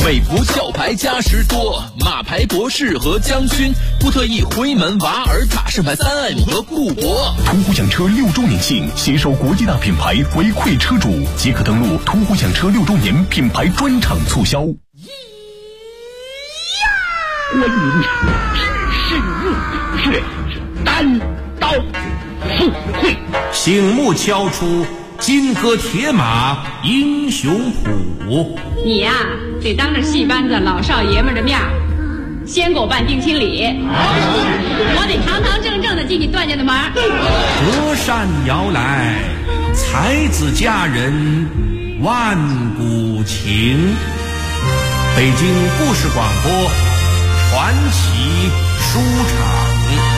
魏福壳牌加时多，马牌博士和将军，布特意辉门瓦尔塔圣牌3M和固博。 途虎养车6周年庆，携手国际大品牌回馈车主，即可登录途虎养车6周年品牌专场促销。 观音是用却单刀赴会， 醒目敲出金戈铁马英雄谱。 你呀，得当着戏班子老少爷们的面先给我办定亲礼，我得堂堂正正的进你段家的门。 隔山摇来，才子佳人万古情。北京故事广播传奇书场。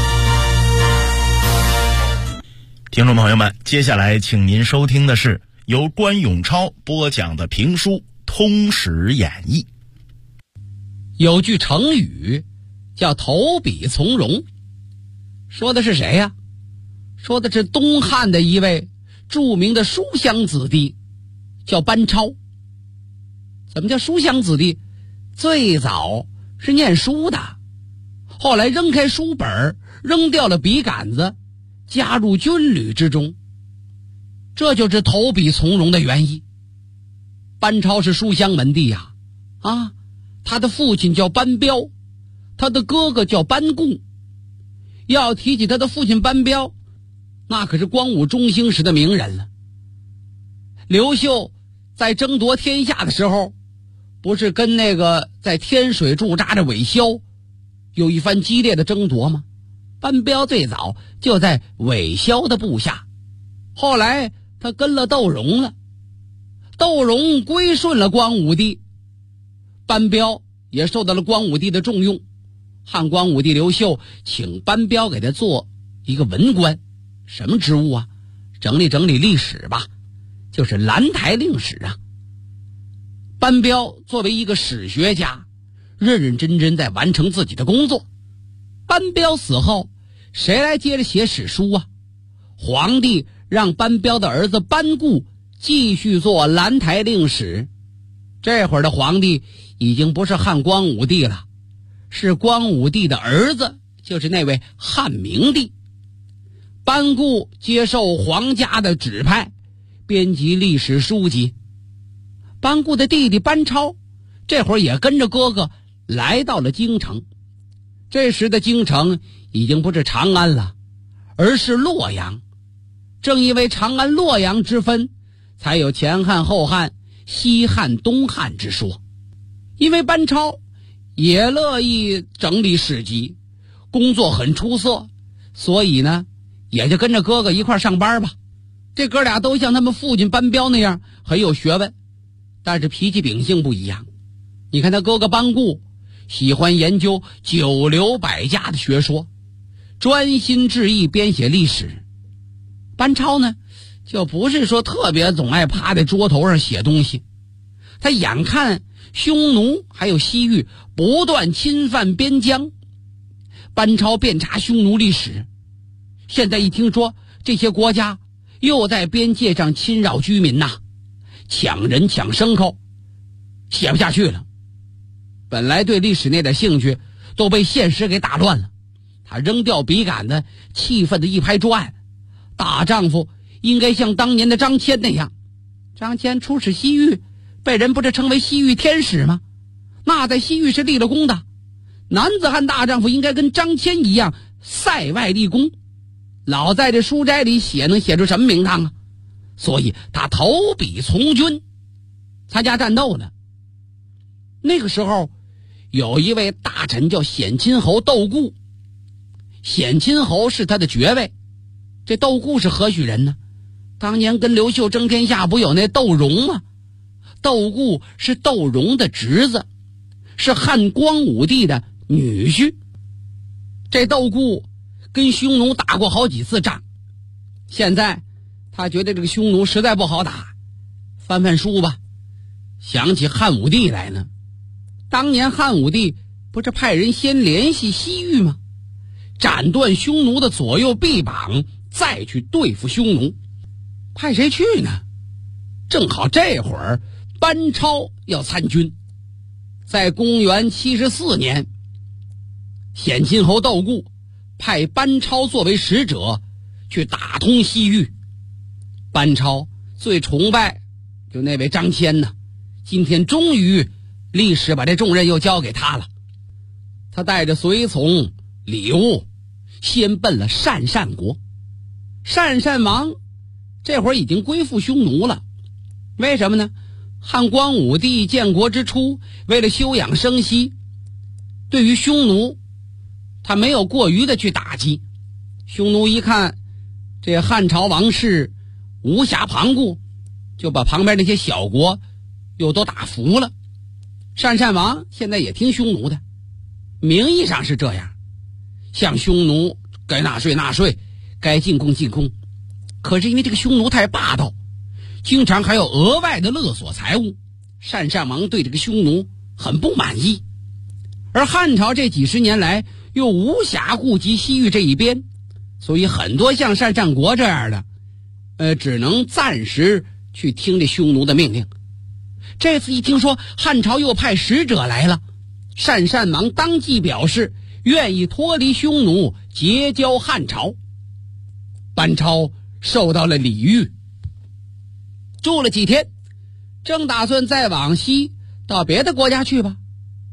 听众朋友们，接下来请您收听的是由关永超播讲的评书《通史演义》。 有句成语叫投笔从戎，说的是谁呀？说的是东汉的一位著名的书香子弟，叫班超。怎么叫书香子弟？最早是念书的，后来扔开书本，扔掉了笔杆子，加入军旅之中，这就是投笔从戎的原意。班超是书香门第呀，他的父亲叫班彪，他的哥哥叫班固。要提起他的父亲班彪，那可是光武中兴时的名人了。刘秀在争夺天下的时候，不是跟那个在天水驻扎的韦骁有一番激烈的争夺吗？班彪最早就在韦骁的部下，后来他跟了窦融了，窦融归顺了光武帝，班彪也受到了光武帝的重用。汉光武帝刘秀请班彪给他做一个文官，什么职务啊？整理整理历史吧，就是兰台令史啊。班彪作为一个史学家，认认真真在完成自己的工作。班彪死后，谁来接着写史书啊？皇帝让班彪的儿子班固继续做兰台令史。这会儿的皇帝已经不是汉光武帝了，是光武帝的儿子，就是那位汉明帝。班固接受皇家的指派，编辑历史书籍。班固的弟弟班超这会儿也跟着哥哥来到了京城。这时的京城已经不是长安了，而是洛阳。正因为长安洛阳之分，才有前汉后汉西汉东汉之说。因为班超也乐意整理史籍，工作很出色，所以呢也就跟着哥哥一块上班吧。这哥俩都像他们父亲班彪那样很有学问，但是脾气秉性不一样。你看他哥哥班固喜欢研究九流百家的学说，专心致意编写历史。班超呢就不是说特别总爱趴在桌头上写东西。他眼看匈奴还有西域不断侵犯边疆，班超遍查匈奴历史，现在一听说这些国家又在边界上侵扰居民呐，抢人抢牲口，写不下去了。本来对历史那点兴趣都被现实给打乱了。他扔掉笔杆子，气愤的一拍桌案，大丈夫应该像当年的张骞那样。张骞出使西域，被人不是称为西域天使吗？那在西域是立了功的。男子汉大丈夫应该跟张骞一样塞外立功，老在这书斋里写，能写出什么名堂啊？所以他投笔从军，参加战斗了。那个时候有一位大臣叫显亲侯窦固，显亲侯是他的爵位。这窦固是何许人呢？当年跟刘秀争天下不有那窦融吗？窦固是窦融的侄子，是汉光武帝的女婿。这窦固跟匈奴打过好几次仗，现在他觉得这个匈奴实在不好打，翻翻书吧，想起汉武帝来呢。当年汉武帝不是派人先联系西域吗？斩断匈奴的左右臂膀，再去对付匈奴。派谁去呢？正好这会儿班超要参军， 在公元74年，显亲侯窦固派班超作为使者去打通西域。班超最崇拜就那位张骞呢，今天终于历史把这重任又交给他了。他带着随从礼物先奔了鄯善国。鄯善王这会儿已经归附匈奴了，为什么呢？汉光武帝建国之初，为了休养生息，对于匈奴他没有过于的去打击。匈奴一看这汉朝王室无暇旁顾，就把旁边那些小国又都打服了。鄯善王现在也听匈奴的，名义上是这样，向匈奴该纳税纳税，该进贡进贡。可是因为这个匈奴太霸道，经常还有额外的勒索财物，鄯善王对这个匈奴很不满意。而汉朝这几十年来又无暇顾及西域这一边，所以很多像鄯善国这样的只能暂时去听这匈奴的命令。这次一听说汉朝又派使者来了，鄯善王当即表示愿意脱离匈奴，结交汉朝。班超受到了礼遇，住了几天，正打算再往西到别的国家去吧。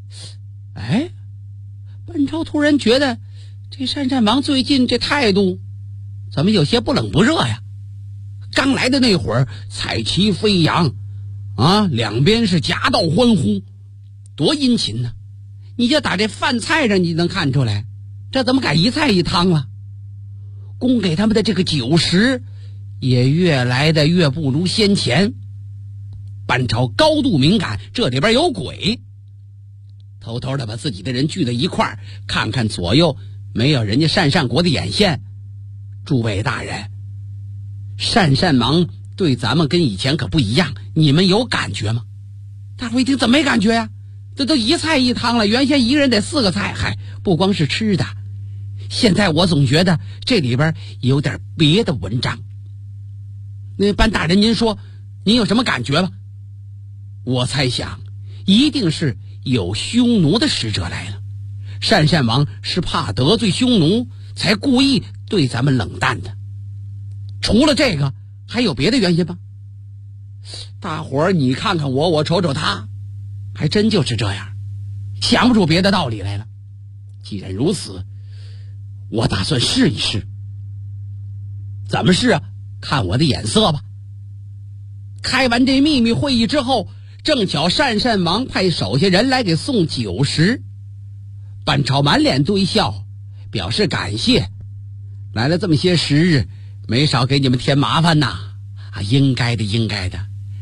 班超突然觉得这鄯善王最近这态度怎么有些不冷不热呀？刚来的那会儿彩旗飞扬啊，两边是夹道欢呼，多殷勤呢。你就打这饭菜上你能看出来，这怎么改一菜一汤了？供给他们的这个酒食也越来的越不如先前。班超高度敏感，这里边有鬼，偷偷的把自己的人聚在一块儿，看看左右没有人家鄯善国的眼线。诸位大人，鄯善王对咱们跟以前可不一样，你们有感觉吗？大伙一听怎么没感觉呀？这都一菜一汤了，原先一个人得4个菜，不光是吃的，现在我总觉得这里边有点别的文章。那班大人您说您有什么感觉吧？我猜想一定是有匈奴的使者来了，鄯善王是怕得罪匈奴才故意对咱们冷淡的。除了这个还有别的原因吗？大伙儿你看看我瞅瞅他，还真就是这样，想不出别的道理来了。既然如此，我打算试一试。怎么试啊？看我的眼色吧。开完这秘密会议之后，正巧鄯善王派手下人来给送酒食。班超满脸堆笑，表示感谢。来了这么些时日，没少给你们添麻烦呐。应该的应该的。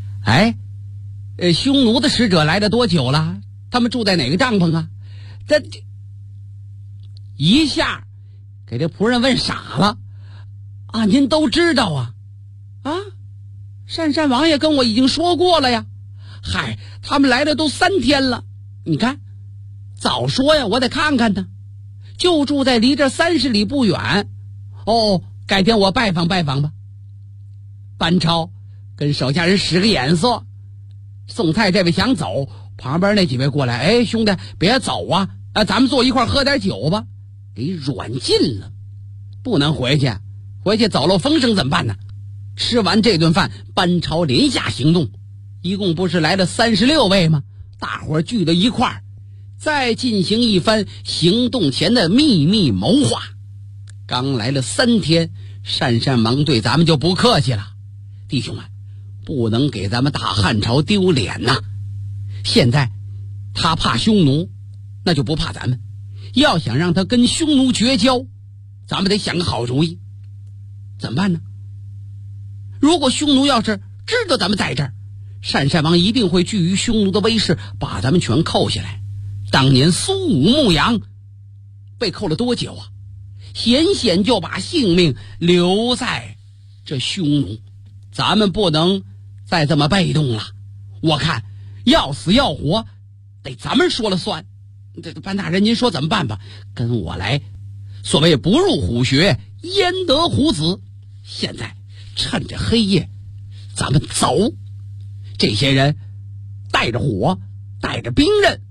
匈奴的使者来了多久了？他们住在哪个帐篷啊？这一下给这仆人问傻了。您都知道啊？鄯善王爷跟我已经说过了呀。他们来了都3天了，你看早说呀，我得看看呢。就住在离这30里不远。改天我拜访拜访吧。班超跟手下人使个眼色，送菜这位想走，旁边那几位过来，兄弟别走啊，咱们坐一块喝点酒吧，给软禁了。不能回去走漏风声怎么办呢？吃完这顿饭，班超连下行动，一共不是来了36位吗？大伙聚到一块儿，再进行一番行动前的秘密谋划。刚来了3天，鄯善王对咱们就不客气了。弟兄们，不能给咱们大汉朝丢脸呐！现在他怕匈奴，那就不怕咱们。要想让他跟匈奴绝交，咱们得想个好主意。怎么办呢？如果匈奴要是知道咱们在这儿，鄯善王一定会惧于匈奴的威势，把咱们全扣下来。当年苏武牧羊被扣了多久啊？险险就把性命留在这匈奴。咱们不能再这么被动了，我看要死要活得咱们说了算。这班大人您说怎么办吧？跟我来。所谓不入虎穴焉得虎子，现在趁着黑夜咱们走。这些人带着火带着兵刃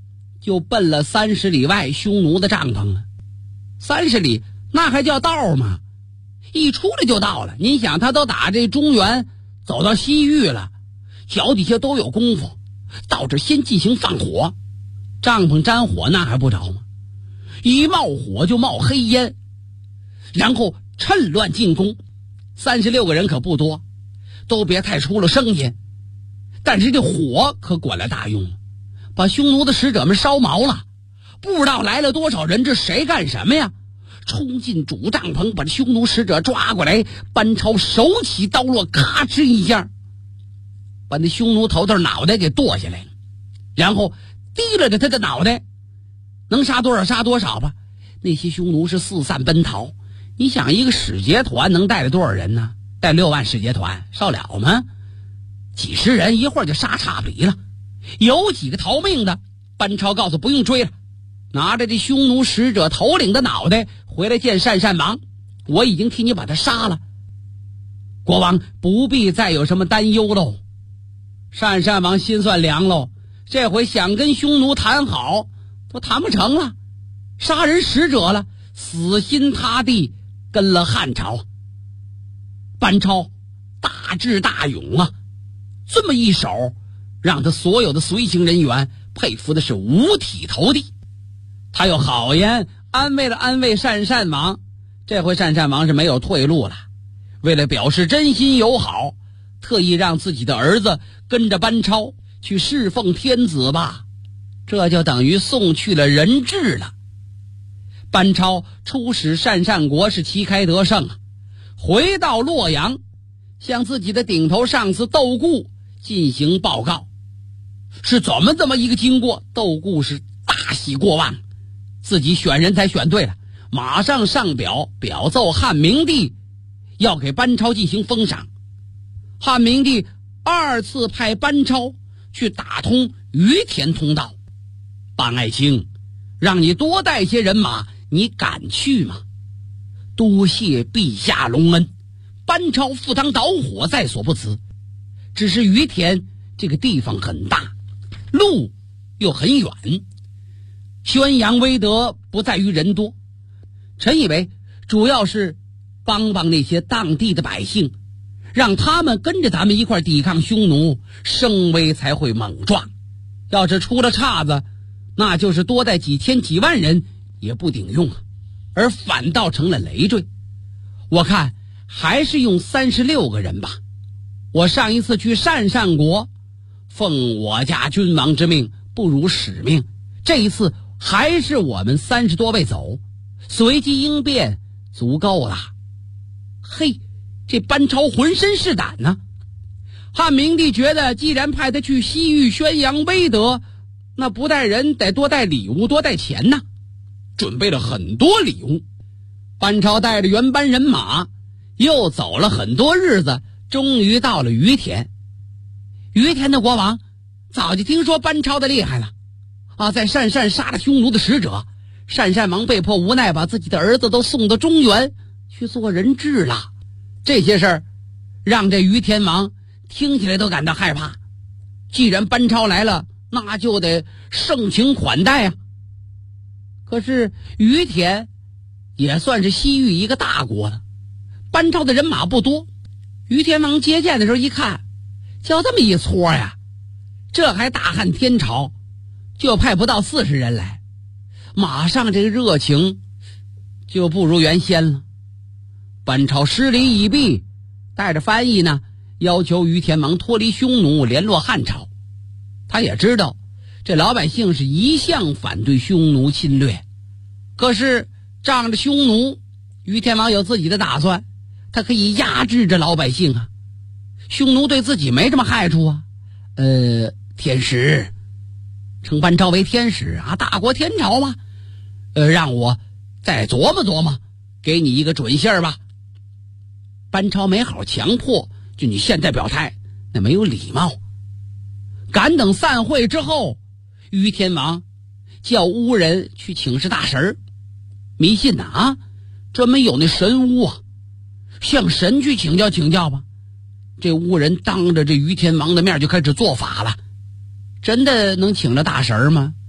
就奔了30里外匈奴的帐篷了。30里那还叫道吗？一出来就到了。您想，他都打这中原走到西域了，脚底下都有功夫，到这先进行放火。帐篷沾火那还不着吗？一冒火就冒黑烟，然后趁乱进攻。36个人可不多，都别太出了声音，但是这火可管了大用了，把匈奴的使者们烧毛了。不知道来了多少人，这谁干什么呀？冲进主帐篷，把匈奴使者抓过来。班超手起刀落，咔哧一下把那匈奴头脑袋给剁下来了，然后提了着他的脑袋，能杀多少杀多少吧。那些匈奴是四散奔逃。你想，一个使节团能带了多少人呢？带6万使节团少了吗？几十人一会儿就杀差不离了。有几个逃命的，班超告诉不用追了，拿着这匈奴使者头领的脑袋回来见鄯善王，我已经替你把他杀了，国王不必再有什么担忧喽。鄯善王心算凉喽，这回想跟匈奴谈好都谈不成了，杀人使者了，死心塌地跟了汉朝。班超大智大勇啊，这么一手让他所有的随行人员佩服的是五体投地。他又好言安慰了安慰鄯善王，这回鄯善王是没有退路了。为了表示真心友好，特意让自己的儿子跟着班超去侍奉天子吧，这就等于送去了人质了。班超出使鄯善国是旗开得胜啊，回到洛阳，向自己的顶头上司窦固进行报告，是怎么这么一个经过。窦固是大喜过望，自己选人才选对了，马上上表奏汉明帝，要给班超进行封赏。汉明帝2次派班超去打通于田通道。班爱卿，让你多带些人马，你敢去吗？多谢陛下隆恩。班超赴汤蹈火在所不辞，只是于田这个地方很大，路又很远，宣扬威德不在于人多，臣以为主要是帮帮那些当地的百姓，让他们跟着咱们一块抵抗匈奴，声威才会猛壮。要是出了岔子，那就是多带几千几万人也不顶用啊，而反倒成了累赘。我看还是用36个人吧。我上一次去鄯善国，奉我家君王之命，不辱使命。这一次还是我们30多位走，随机应变足够了。嘿，这班超浑身是胆呢。汉明帝觉得既然派他去西域宣扬威德，那不带人得多带礼物，多带钱呢，准备了很多礼物。班超带着原班人马又走了很多日子，终于到了于田。于田的国王早就听说班超的厉害了啊，在鄯善杀了匈奴的使者，鄯善王被迫无奈把自己的儿子都送到中原去做人质了。这些事儿让这于田王听起来都感到害怕。既然班超来了，那就得盛情款待啊。可是于田也算是西域一个大国了，班超的人马不多。于田王接见的时候一看，就这么一撮呀，这还大汉天朝就派不到40人来，马上这个热情就不如原先了。班超施礼已毕，带着翻译呢，要求于田王脱离匈奴，联络汉朝。他也知道这老百姓是一向反对匈奴侵略，可是仗着匈奴，于田王有自己的打算，他可以压制着老百姓啊。匈奴对自己没什么害处啊。天使称班超为天使啊，大国天朝嘛。让我再琢磨琢磨，给你一个准信儿吧。班超没好强迫，就你现在表态，那没有礼貌。赶等散会之后，于天王叫巫人去请示大神。迷信呐啊，专门有那神巫啊，向神去请教请教吧。这巫人当着这于天王的面就开始做法了。真的能请了大神吗？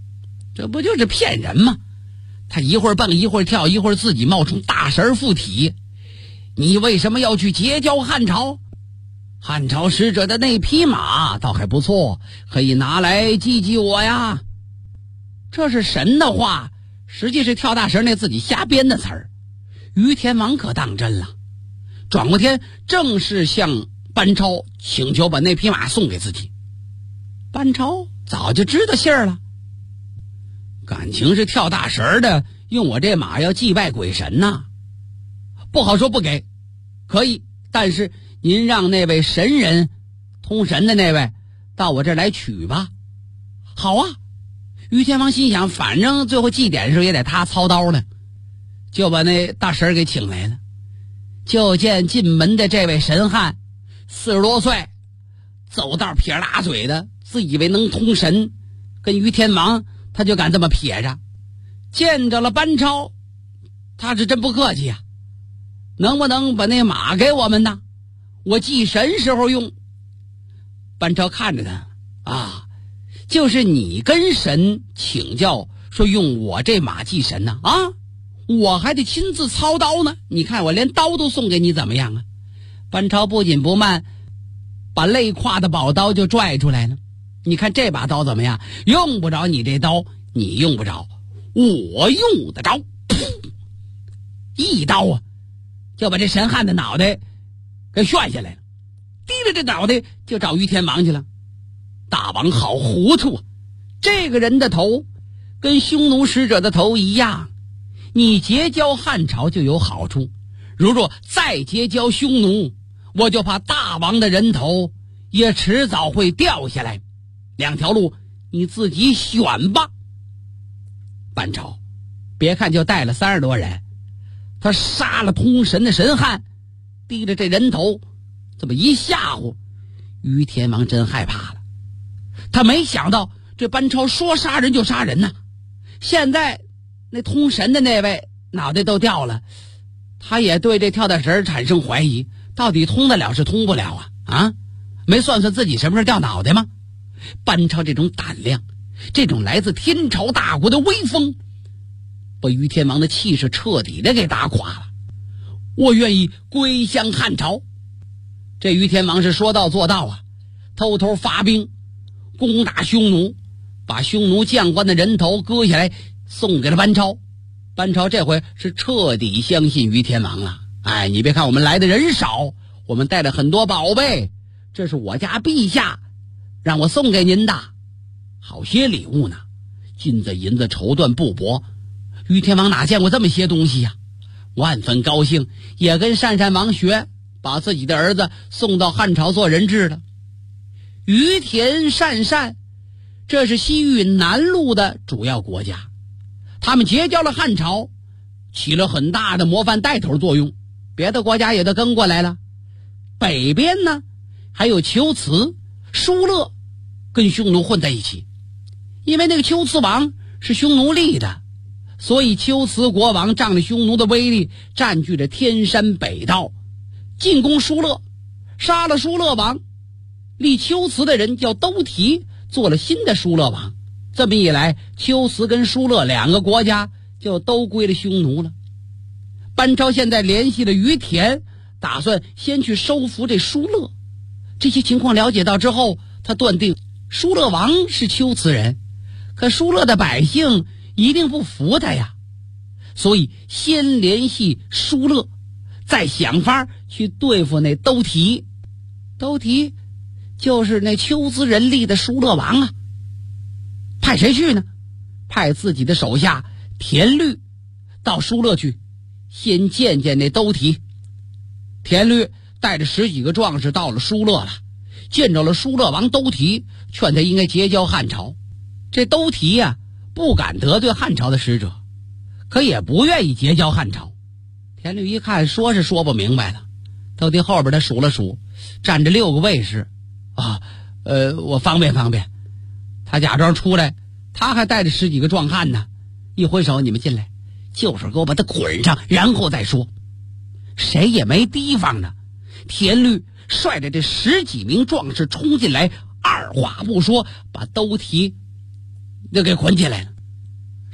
这不就是骗人吗？他一会儿蹦一会儿跳，一会儿自己冒充大神附体。你为什么要去结交汉朝？汉朝使者的那匹马倒还不错，可以拿来祭祭我呀。这是神的话，实际是跳大神那自己瞎编的词儿。于天王可当真了，转过天正式向班超请求把那匹马送给自己。班超早就知道信儿了，感情是跳大神的，用我这马要祭拜鬼神呐，不好说不给，可以，但是您让那位神人通神的那位到我这儿来取吧。好啊，于天王心想，反正最后祭典的时候也得他操刀呢，就把那大神给请来了。就见进门的这位神汉40多岁，走道撇拉嘴的，自以为能通神，跟于天王他就敢这么撇着。见着了班超，他是真不客气啊，能不能把那马给我们呢？我祭神时候用。班超看着他啊，就是你跟神请教说用我这马祭神呢？啊，我还得亲自操刀呢，你看我连刀都送给你怎么样啊？班超不紧不慢把肋挎的宝刀就拽出来了。你看这把刀怎么样？用不着你这刀，你用不着，我用得着。噗，一刀啊就把这神汉的脑袋给炫下来了，提着这脑袋就找于天王去了。大王好糊涂啊，这个人的头跟匈奴使者的头一样，你结交汉朝就有好处，如若再结交匈奴，我就怕大王的人头也迟早会掉下来，两条路你自己选吧。班超别看就带了30多人，他杀了通神的神汉，提着这人头这么一吓唬，于天王真害怕了。他没想到这班超说杀人就杀人呐，现在那通神的那位脑袋都掉了，他也对这跳大神产生怀疑，到底通得了是通不了啊？啊，没算算自己什么时候掉脑袋吗？班超这种胆量，这种来自天朝大国的威风，把于天王的气势彻底的给打垮了。我愿意归降汉朝。这于天王是说到做到啊，偷偷发兵攻打匈奴，把匈奴将官的人头割下来送给了班超。班超这回是彻底相信于天王了。哎，你别看我们来的人少，我们带了很多宝贝，这是我家陛下让我送给您的好些礼物呢，金子银子绸缎布帛，于天王哪见过这么些东西呀？万分高兴，也跟鄯善王学，把自己的儿子送到汉朝做人质了。于田鄯善这是西域南路的主要国家，他们结交了汉朝，起了很大的模范带头作用，别的国家也都跟过来了。北边呢还有龟兹、疏勒跟匈奴混在一起，因为那个龟兹王是匈奴立的，所以龟兹国王仗着匈奴的威力，占据着天山北道，进攻疏勒，杀了疏勒王，立龟兹的人叫兜提，做了新的疏勒王。这么一来，龟兹跟疏勒两个国家就都归了匈奴了。班超现在联系了于田，打算先去收服这疏勒。这些情况了解到之后，他断定疏勒王是龟兹人，可疏勒的百姓一定不服他呀，所以先联系疏勒，再想法去对付那兜提。兜提就是那龟兹人立的疏勒王啊。派谁去呢？派自己的手下田律到疏勒去，先见见那兜提。田律带着10几个壮士到了疏勒了，见着了疏勒王兜提，劝他应该结交汉朝。这兜提呀，不敢得罪汉朝的使者，可也不愿意结交汉朝。田律一看说是说不明白了，兜提后边他数了数，站着6个卫士啊，我方便方便。他假装出来，他还带着10几个壮汉呢，一挥手，你们进来，就是给我把他捆上，然后再说。谁也没提防呢，田律率着这10几名壮士冲进来，二话不说把兜提就给捆起来了。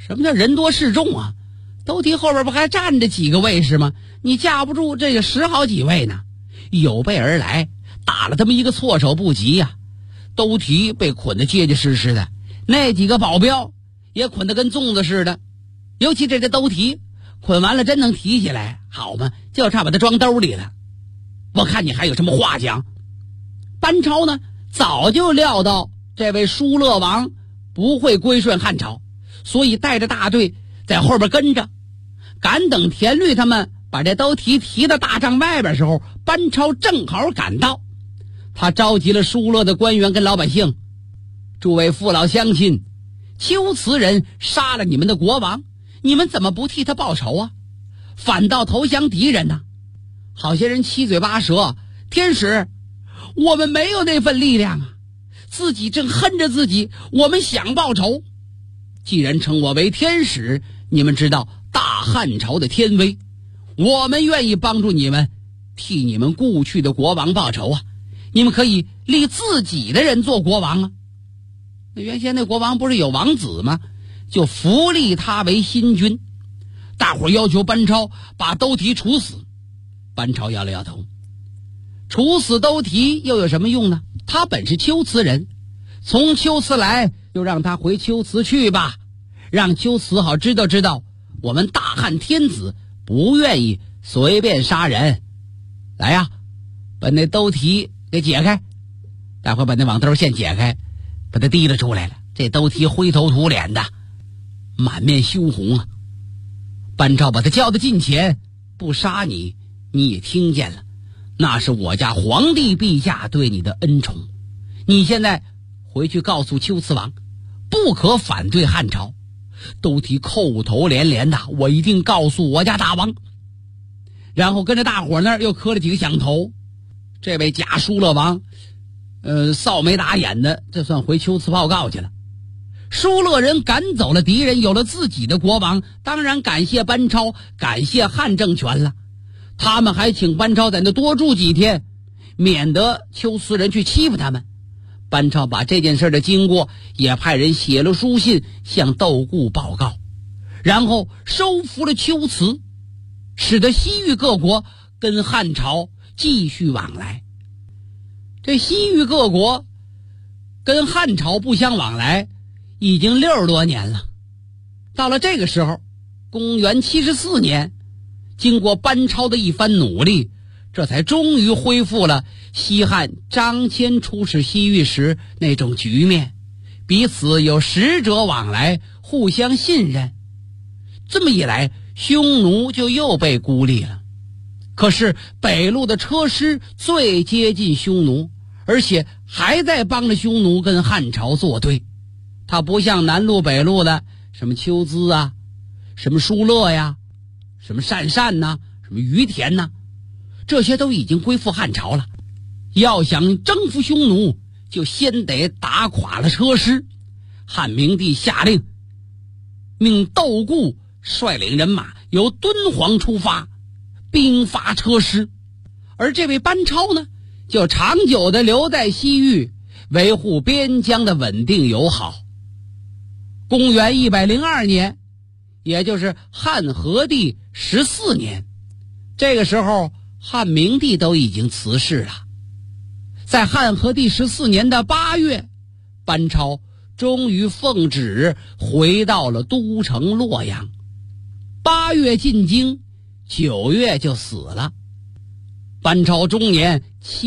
什么叫人多势众啊？兜题后边不还站着几个卫士吗？你架不住这个10好几位呢，有备而来，打了他们一个措手不及呀。兜题被捆得结结实实的，那几个保镖也捆得跟粽子似的。尤其这兜题捆完了真能提起来，好嘛，就差把它装兜里了。我看你还有什么话讲？班超呢，早就料到这位疏勒王不会归顺汉朝，所以带着大队在后边跟着。赶等田律他们把这兜题提到大帐外边的时候，班超正好赶到。他召集了疏勒的官员跟老百姓：诸位父老乡亲，龟兹人杀了你们的国王，你们怎么不替他报仇啊？反倒投降敌人呢？好些人七嘴八舌：天使，我们没有那份力量啊，自己正恨着自己，我们想报仇。既然称我为天使，你们知道大汉朝的天威，我们愿意帮助你们，替你们故去的国王报仇啊！你们可以立自己的人做国王啊。那原先那国王不是有王子吗？就扶立他为新君。大伙要求班超把兜题处死，班超摇了摇头。处死兜题又有什么用呢？他本是龟兹人，从龟兹来就让他回龟兹去吧，让龟兹好知道知道我们大汉天子不愿意随便杀人。来呀，把那兜题给解开。待会把那网兜线解开，把它提了出来了。这兜题灰头土脸的，满面羞红啊。班超把他叫到近前：不杀你，你也听见了，那是我家皇帝陛下对你的恩宠。你现在回去告诉龟兹王，不可反对汉朝。兜题叩头连连的：我一定告诉我家大王。然后跟着大伙那儿又磕了几个响头。这位假疏勒王臊眉打眼的，这算回龟兹报告去了。疏勒人赶走了敌人，有了自己的国王，当然感谢班超，感谢汉政权了。他们还请班超在那多住几天，免得龟兹人去欺负他们。班超把这件事的经过也派人写了书信向窦固报告，然后收服了龟兹，使得西域各国跟汉朝继续往来。这西域各国跟汉朝不相往来已经60多年了。到了这个时候，公元74年，经过班超的一番努力，这才终于恢复了西汉张骞出使西域时那种局面，彼此有使者往来，互相信任。这么一来，匈奴就又被孤立了。可是北路的车师最接近匈奴，而且还在帮着匈奴跟汉朝作对。他不像南路北路的什么龟兹啊，什么疏勒呀，什么鄯善呐，什么于田呐，这些都已经归附汉朝了。要想征服匈奴，就先得打垮了车师。汉明帝下令，命窦固率领人马由敦煌出发，兵伐车师。而这位班超呢，就长久地留在西域，维护边疆的稳定友好。公元102年，也就是汉和帝14年，这个时候汉明帝都已经辞世了。在汉和帝14年的8月，班超终于奉旨回到了都城洛阳。8月进京，9月就死了。班超终年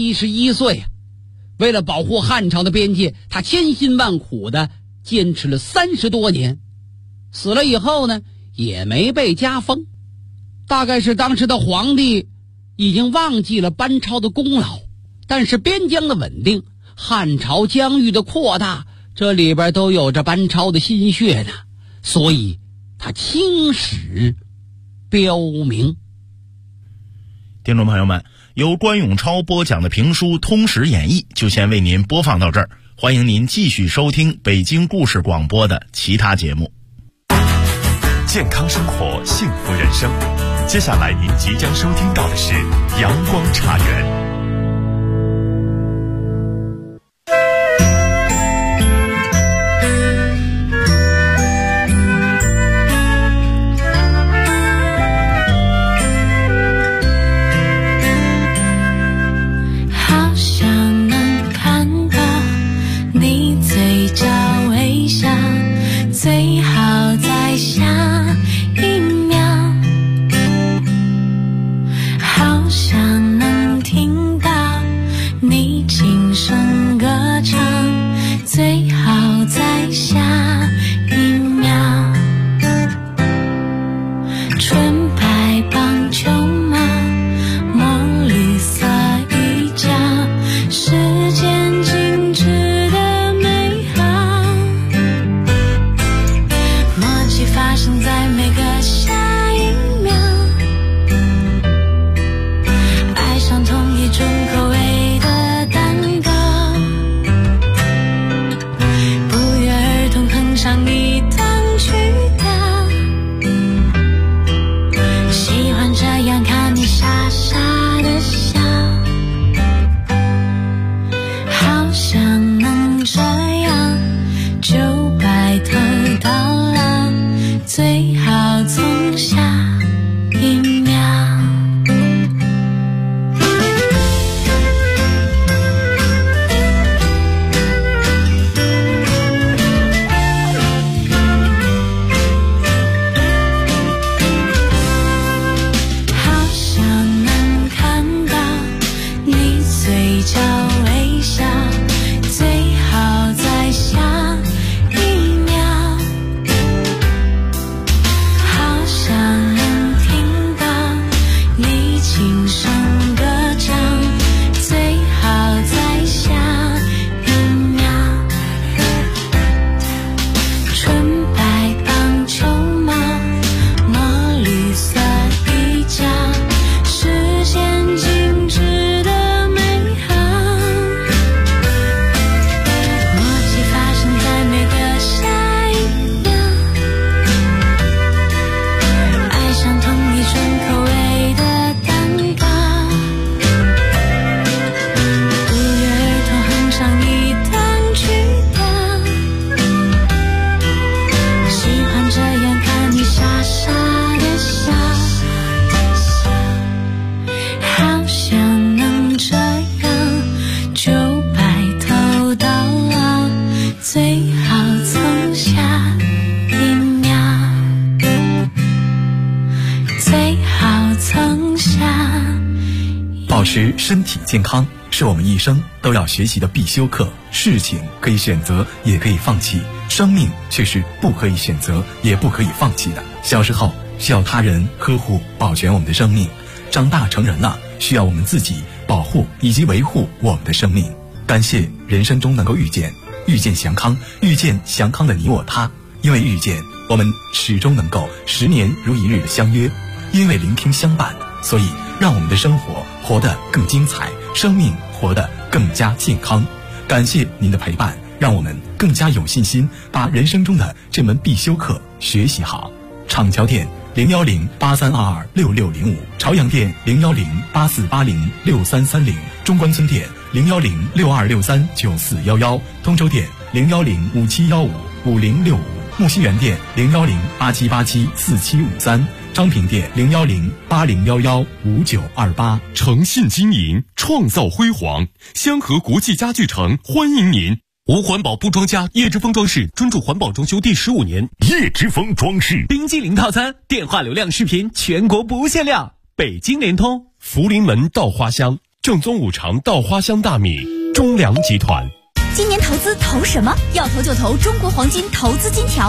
71岁，为了保护汉朝的边界，他千辛万苦的坚持了30多年。死了以后呢，也没被加封。大概是当时的皇帝已经忘记了班超的功劳，但是边疆的稳定，汉朝疆域的扩大，这里边都有着班超的心血呢，所以他青史标明。 听众朋友们，由关永超播讲的评书《通史演义》就先为您播放到这儿，欢迎您继续收听北京故事广播的其他节目。 健康生活，幸福人生。接下来您即将收听到的是阳光茶园。 你嘴角微笑，最好在下一秒，好想能听到你轻声歌唱，最好在下一秒。纯白棒球帽，墨绿色衣角，时间静止的美好，默契发生在每个下一秒，爱上同一种口味的蛋糕，不约而同哼上一段曲调，喜欢这样看你傻傻的笑，好想能这样就白头到老，最好从下一秒。好想能看到你嘴角微笑，最好在下一秒，好想能听到你轻声歌唱，最好在下一秒。纯白棒球帽，墨绿色衣角，时间静止的美好，默契发生在每个下一秒，爱上同一种口味的蛋糕，不约而同哼上一段曲调，喜欢这样看你傻傻的笑，好想能这样就白头到老，最好从下一秒，最好从下。 保持身体健康是我们一生都要学习的必修课。事情可以选择，也可以放弃，生命却是不可以选择，也不可以放弃的。小时候需要他人呵护保全我们的生命，长大成人了，需要我们自己保护以及维护我们的生命。感谢人生中能够遇见祥康，遇见祥康的你我他。因为遇见，我们始终能够10年如一日的相约；因为聆听相伴，所以让我们的生活活得更精彩，生命活得更加健康。感谢您的陪伴，让我们更加有信心把人生中的这门必修课学习好。厂桥店01083226605，朝阳店01084806330，中关村店01062639411，通州店01057155065，木樨园店01087874753，张平店01080115928。 诚信经营，创造辉煌。香河国际家具城欢迎您。无环保不装家，叶之峰装饰专注环保装修第15年。叶之峰装饰冰激凌套餐，电话流量视频全国不限量。北京联通， 福临门稻花香，正宗五常稻花香大米，中粮集团。 今年投资投什么？要投就投中国黄金投资金条。